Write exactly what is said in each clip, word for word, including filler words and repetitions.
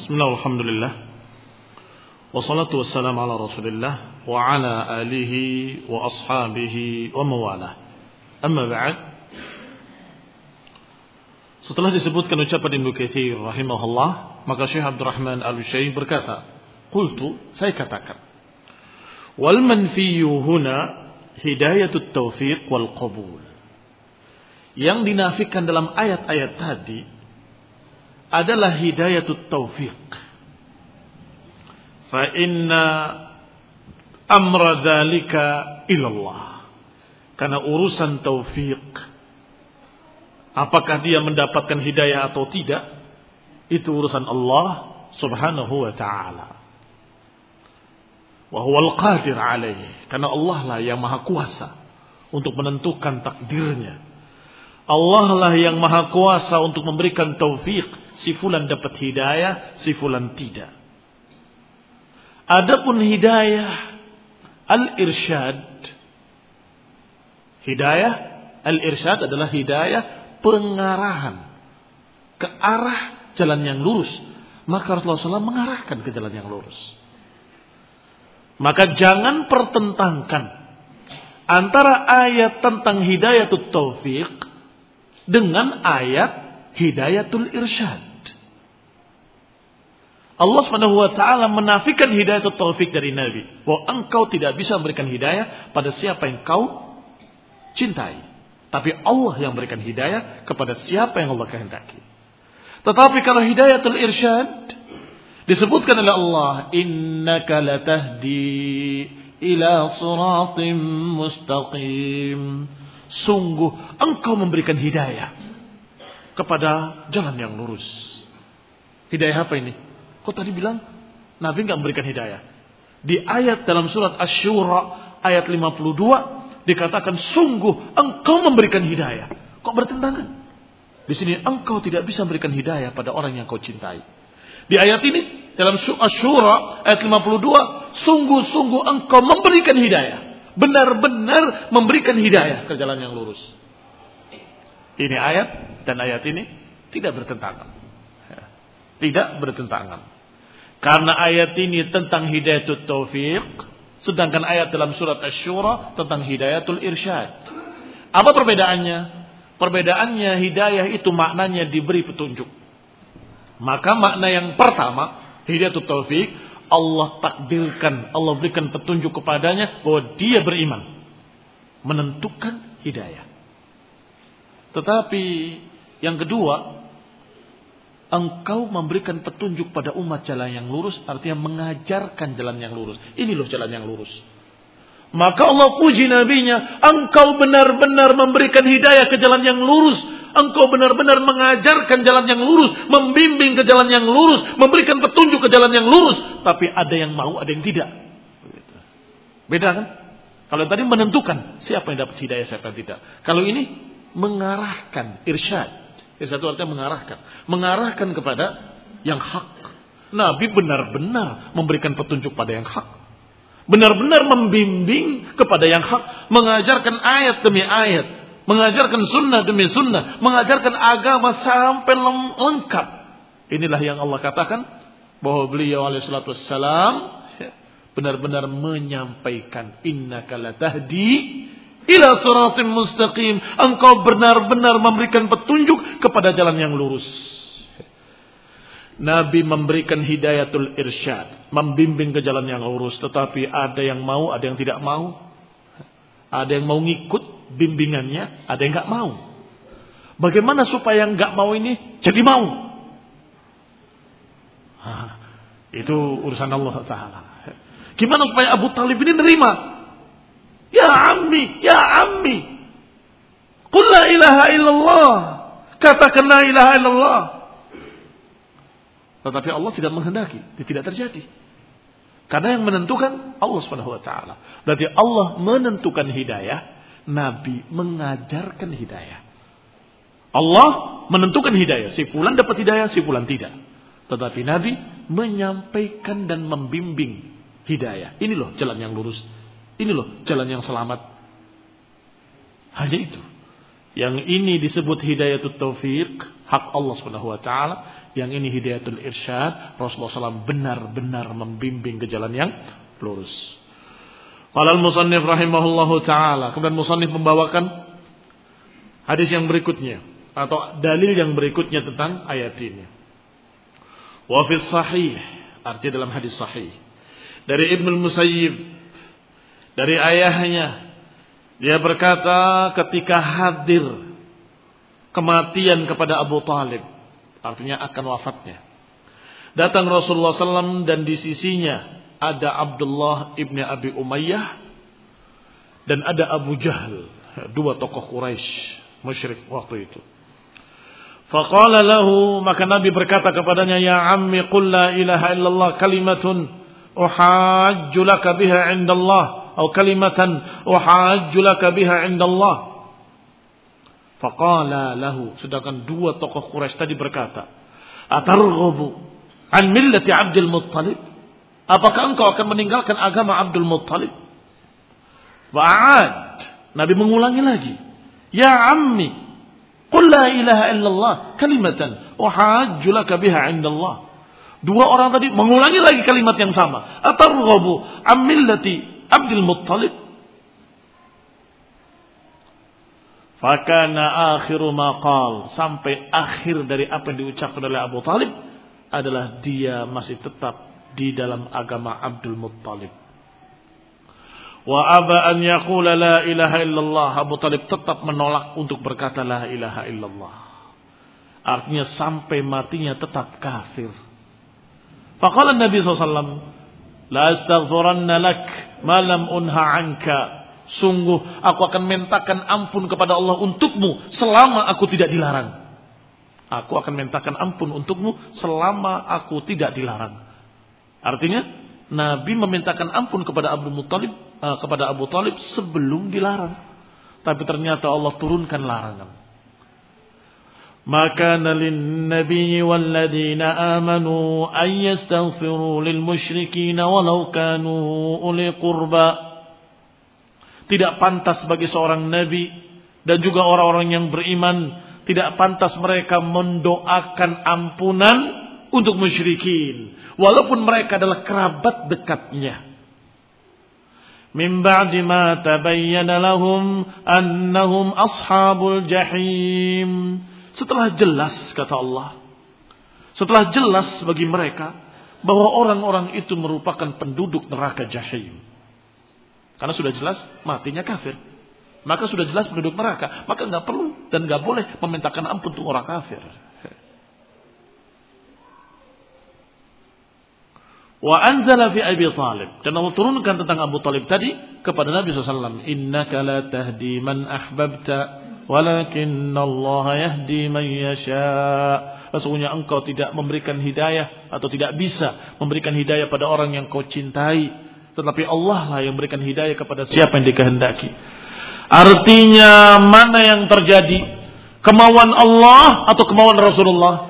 Bismillah, alhamdulillah. Wassalatu wassalamu ala Rasulillah wa ala alihi wa ashabihi wa mawalah. Amma ba'd. Setelah disebutkan ucapan Ibnu Katsir rahimahullah, maka Syekh Abdurrahman Al-Utsaimin berkata, "Qultu, saya katakan, wal manfiyyu huna hidayatut taufiq wal qabul." Yang dinafikan dalam ayat-ayat tadi adalah hidayatut taufiq. Fa inna amra dzalika ilallah. Karena urusan taufik, apakah dia mendapatkan hidayah atau tidak, itu urusan Allah subhanahu wa ta'ala. Wa huwal qadir alaih. Karena Allah lah yang maha kuasa untuk menentukan takdirnya. Allah lah yang maha kuasa untuk memberikan taufik. Si fulan dapat hidayah, si fulan tidak. Adapun hidayah al-irsyad. Hidayah al-irsyad adalah hidayah pengarahan ke arah jalan yang lurus. Maka Rasulullah shallallahu alaihi wasallam mengarahkan ke jalan yang lurus. Maka jangan pertentangkan antara ayat tentang hidayatul taufiq dengan ayat hidayatul irsyad. Allah subhanahu wa ta'ala menafikan hidayatul taufik dari Nabi. Bahwa engkau tidak bisa memberikan hidayah pada siapa yang kau cintai. Tapi Allah yang memberikan hidayah kepada siapa yang Allah kehendaki. Tetapi kalau hidayatul irsyad disebutkan oleh Allah, innaka latahdi ila siratim mustaqim. Sungguh engkau memberikan hidayah kepada jalan yang lurus. Hidayah apa ini? Kok tadi bilang Nabi enggak memberikan hidayah? Di ayat dalam surat Asy-Syura ayat lima puluh dua dikatakan sungguh engkau memberikan hidayah. Kok bertentangan? Di sini engkau tidak bisa memberikan hidayah pada orang yang kau cintai. Di ayat ini dalam Asy-Syura ayat lima puluh dua, sungguh-sungguh engkau memberikan hidayah. Benar-benar memberikan hidayah ke jalan yang lurus. Ini ayat dan ayat ini tidak bertentangan. Tidak bertentangan. Karena ayat ini tentang hidayatul taufiq, sedangkan ayat dalam surat Asy-Syura tentang hidayatul irsyad. Apa perbedaannya? Perbedaannya hidayah itu maknanya diberi petunjuk. Maka makna yang pertama, hidayatul taufiq, Allah takdirkan, Allah berikan petunjuk kepadanya bahwa dia beriman, menentukan hidayah. Tetapi yang kedua, engkau memberikan petunjuk pada umat jalan yang lurus, artinya mengajarkan jalan yang lurus. Ini loh jalan yang lurus. Maka Allah puji nabinya, engkau benar-benar memberikan hidayah ke jalan yang lurus. Engkau benar-benar mengajarkan jalan yang lurus, membimbing ke jalan yang lurus, memberikan petunjuk ke jalan yang lurus. Tapi ada yang mau, ada yang tidak. Beda kan? Kalau tadi menentukan siapa yang dapat hidayah, siapa yang tidak. Kalau ini mengarahkan, irsyad. Yang satu artinya mengarahkan. Mengarahkan kepada yang hak. Nabi benar-benar memberikan petunjuk pada yang hak. Benar-benar membimbing kepada yang hak. Mengajarkan ayat demi ayat. Mengajarkan sunnah demi sunnah. Mengajarkan agama sampai lengkap. Inilah yang Allah katakan. Bahwa beliau alaihi salatu wassalam benar-benar menyampaikan. Innaka latahdi ila siratim mustaqim. Engkau benar-benar memberikan petunjuk kepada jalan yang lurus. Nabi memberikan hidayatul irsyad, membimbing ke jalan yang lurus. Tetapi ada yang mau, ada yang tidak mau. Ada yang mau ngikut bimbingannya, ada yang gak mau. Bagaimana supaya yang gak mau ini jadi mau? Hah, itu urusan Allah Ta'ala. Gimana supaya Abu Talib ini nerima? Ya ammi, ya ammi. Qul la ilaha illallah. Katakan la ilaha illallah. Tetapi Allah tidak menghendaki, itu tidak terjadi. Karena yang menentukan Allah Subhanahu wa taala. Berarti Allah menentukan hidayah, Nabi mengajarkan hidayah. Allah menentukan hidayah, si fulan dapat hidayah, si fulan tidak. Tetapi Nabi menyampaikan dan membimbing hidayah. Ini loh jalan yang lurus. Ini loh jalan yang selamat. Hanya itu. Yang ini disebut hidayatul taufiq, hak Allah Subhanahu wa taala. Yang ini hidayatul irsyad. Rasulullah shallallahu alaihi wasallam benar-benar membimbing ke jalan yang lurus. Qala al-musannif rahimahullahu ta'ala. Kemudian musannif membawakan hadis yang berikutnya. Atau dalil yang berikutnya tentang ayat ini. Wa fi sahih. Artinya dalam hadis sahih. Dari Ibnu Musayyib. Dari ayahnya. Dia berkata ketika hadir kematian kepada Abu Talib. Artinya akan wafatnya. Datang Rasulullah shallallahu alaihi wasallam dan di sisinya ada Abdullah ibn Abi Umayyah dan ada Abu Jahal, dua tokoh Quraisy musyrik waktu itu. Faqala lahu, maka Nabi berkata kepadanya, ya ammi qul la ilaha illallah kalimatun uhajju laka biha indallah atau kalimatan uhajju laka biha indallah. Faqala lahu, sedangkan dua tokoh Quraisy tadi berkata, atarghabu an millati Abdul Muttalib? Apakah engkau akan meninggalkan agama Abdul Muttalib? Wa'ad. Nabi mengulangi lagi. Ya ammi, qul la ilaha illallah kalimatan uhajju laka biha indallah. Dua orang tadi mengulangi lagi kalimat yang sama. Atarghabu am millati Abdul Muttalib? Fakana akhiru ma qal, sampai akhir dari apa yang diucapkan oleh Abu Talib adalah dia masih tetap di dalam agama Abdul Muttalib. Wa aba an yaqula la ilaha illallah. Abu Talib tetap menolak untuk berkata la ilaha illallah. Artinya sampai matinya tetap kafir. Faqala Nabi sallallahu alaihi wasallam, la astaghfiranna lak ma lam unha anka. Sungguh aku akan mintakan ampun kepada Allah untukmu selama aku tidak dilarang. Aku akan mintakan ampun untukmu selama aku tidak dilarang. Artinya Nabi memintakan ampun kepada Abu Muttalib, uh, kepada Abu Talib sebelum dilarang. Tapi ternyata Allah turunkan larangan. Maka lin nabiyyi wal ladzina amanu ay yastaghfiru lil musyrikin walau kanu uli qurba. Tidak pantas bagi seorang nabi dan juga orang-orang yang beriman, tidak pantas mereka mendoakan ampunan untuk musyrikin, walaupun mereka adalah kerabat dekatnya. Min ba'di ma tabayyana lahum annahum ashabul jahim. Setelah jelas, kata Allah, setelah jelas bagi mereka bahwa orang-orang itu merupakan penduduk neraka jahim. Karena sudah jelas matinya kafir, maka sudah jelas penduduk neraka, maka enggak perlu dan enggak boleh memintakan ampun untuk orang kafir. Wa anzala fi Abi Talib, dan Allah turunkan tentang Abu Talib tadi kepada Nabi sallallahu alaihi wasallam, innaka la tahdi man ahbabta walakinnallaha yahdi man yasha. Sesungguhnya engkau tidak memberikan hidayah atau tidak bisa memberikan hidayah pada orang yang kau cintai, tetapi Allah lah yang memberikan hidayah kepada siapa yang dikehendaki. Artinya mana yang terjadi, kemauan Allah atau kemauan Rasulullah?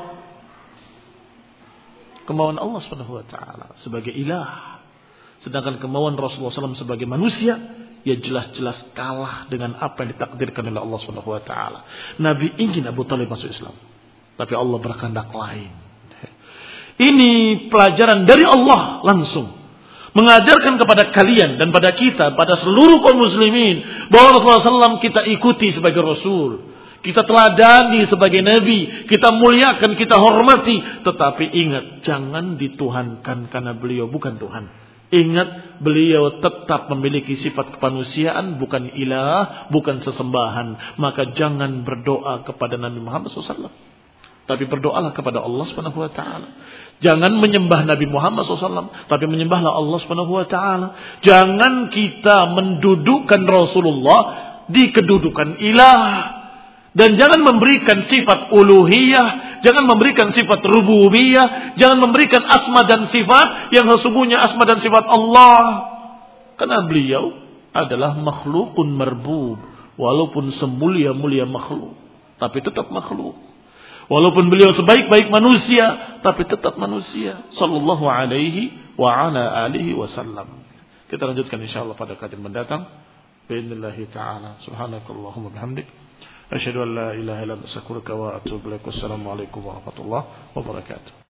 Kemauan Allah subhanahu wa ta'ala sebagai ilah. Sedangkan kemauan Rasulullah shallallahu alaihi wasallam sebagai manusia, ya jelas-jelas kalah dengan apa yang ditakdirkan oleh Allah subhanahu wa ta'ala. Nabi ingin Abu Talib masuk Islam, tapi Allah berkehendak lain. Ini pelajaran dari Allah langsung, mengajarkan kepada kalian dan pada kita, pada seluruh kaum muslimin, bahwa Rasulullah shallallahu alaihi wasallam kita ikuti sebagai Rasul, kita teladani sebagai Nabi, kita muliakan, kita hormati. Tetapi ingat, jangan dituhankan karena beliau bukan Tuhan. Ingat, beliau tetap memiliki sifat kemanusiaan, bukan ilah, bukan sesembahan. Maka jangan berdoa kepada Nabi Muhammad shallallahu alaihi wasallam, tapi berdoalah kepada Allah subhanahu wa ta'ala. Jangan menyembah Nabi Muhammad shallallahu alaihi wasallam, tapi menyembahlah Allah subhanahu wa ta'ala. Jangan kita mendudukkan Rasulullah di kedudukan ilah. Dan jangan memberikan sifat uluhiyah, jangan memberikan sifat rububiyah, jangan memberikan asma dan sifat yang sesungguhnya asma dan sifat Allah. Karena beliau adalah makhlukun marbub, walaupun semulia-mulia makhluk, tapi tetap makhluk. Walaupun beliau sebaik-baik manusia, tapi tetap manusia. Sallallahu alaihi wa ala alihi wasallam. Kita lanjutkan insyaallah pada kajian mendatang. Bismillahirrahmanirrahim. Subhanakallahumma bihamdik, Asyhadu an la ilaha illa anta astaghfiruka wa atubu ilaik. Wassalamualaikum warahmatullahi wabarakatuh.